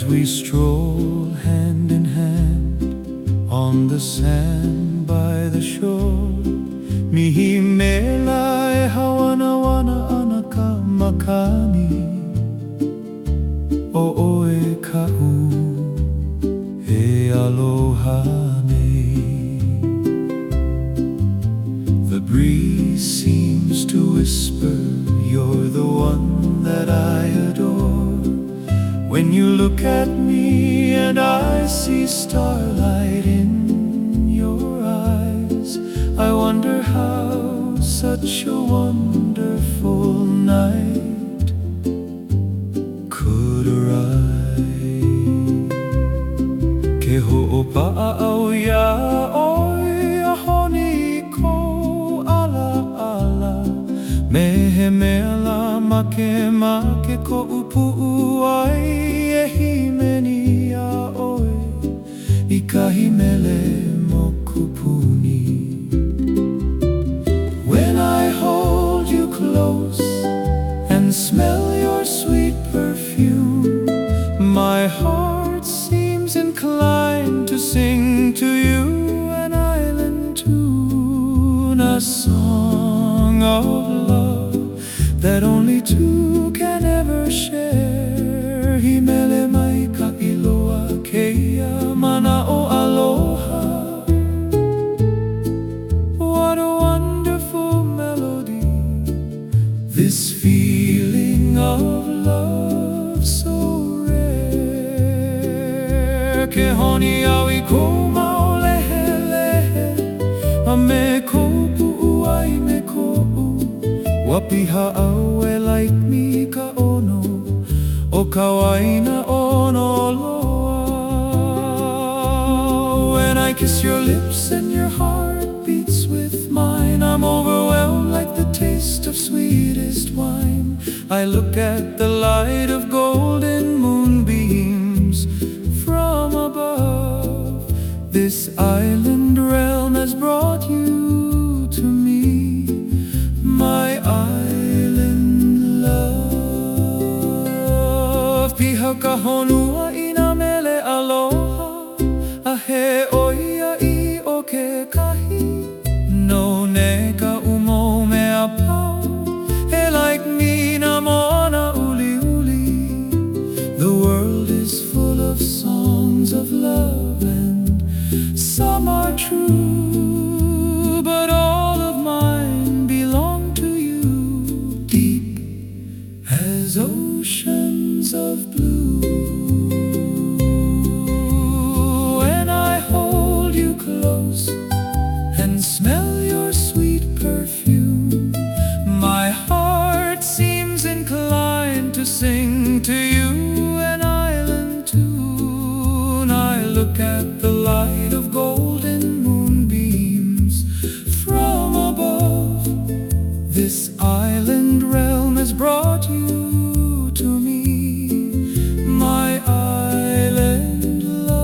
we stroll hand in hand on the sand by the shore, mihi mela e hawana wana ana ka makani o oe ka'u e aloha nei. The breeze seems to whisper, you're the one that I adore. When you look at me and I see starlight in your eyes, I wonder how such a wonderful night could arrive. Ke ho'opa'a au ia oi a honi ko ala ala, mehe mea la make ko upu'u ai e himeni a oe I kahi mele mo kupuni. When I hold you close and smell your sweet perfume, my heart seems inclined to sing to you an island tune, a song of love that only two can ever share. Himele mai ka iloa keia mana o aloha. What a wonderful melody, this feeling of love so rare. Ke honi au I ko maulehe lehe, a me ko pu'u ai me ko'u, wapiha au e like me ka ono, o ka waina ono loa. When I kiss your lips and your heart beats with mine, I'm overwhelmed like the taste of sweetest wine. I look at the light of golden moonbeams from above. This island realm has brought you to me, my island love. Piha ka honua ina mele aloha, a he oia I o ke kahi, no ne ka umo mea pau, he like me na mona uli uli. The world is full of songs of love and some are true, but all of mine belong to you, deep as oceans of blue. When I hold you close and smell your sweet perfume, my heart seems inclined to sing to you an island tune. I look at the light of golden moonbeams from above. This island realm has brought you to me, my island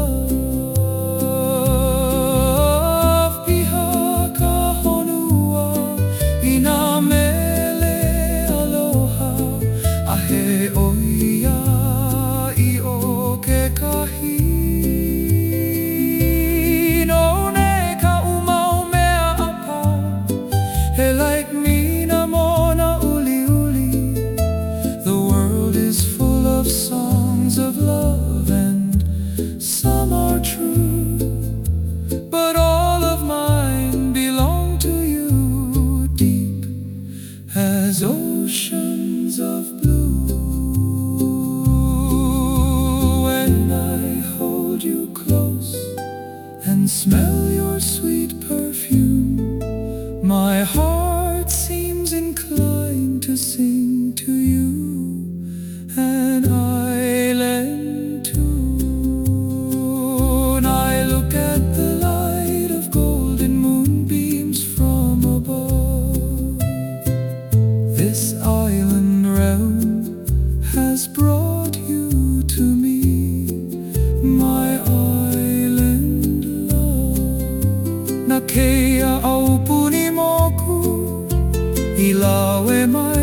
love. Piha ka honua ina mele aloha, a he oia I o ke kahi. No ne ka umau mea apau, he like me na mona uli uli. The world is full of songs of love and some are true, but all of mine belong to you, deep as oceans of blue. When I hold you close and smell your sweet perfume, my heart seems inclined to sing to you an island tune. I look at the light of golden moonbeams from above. This island realm has brought you to me, my island love. Na keia au puni moku, I lawe mai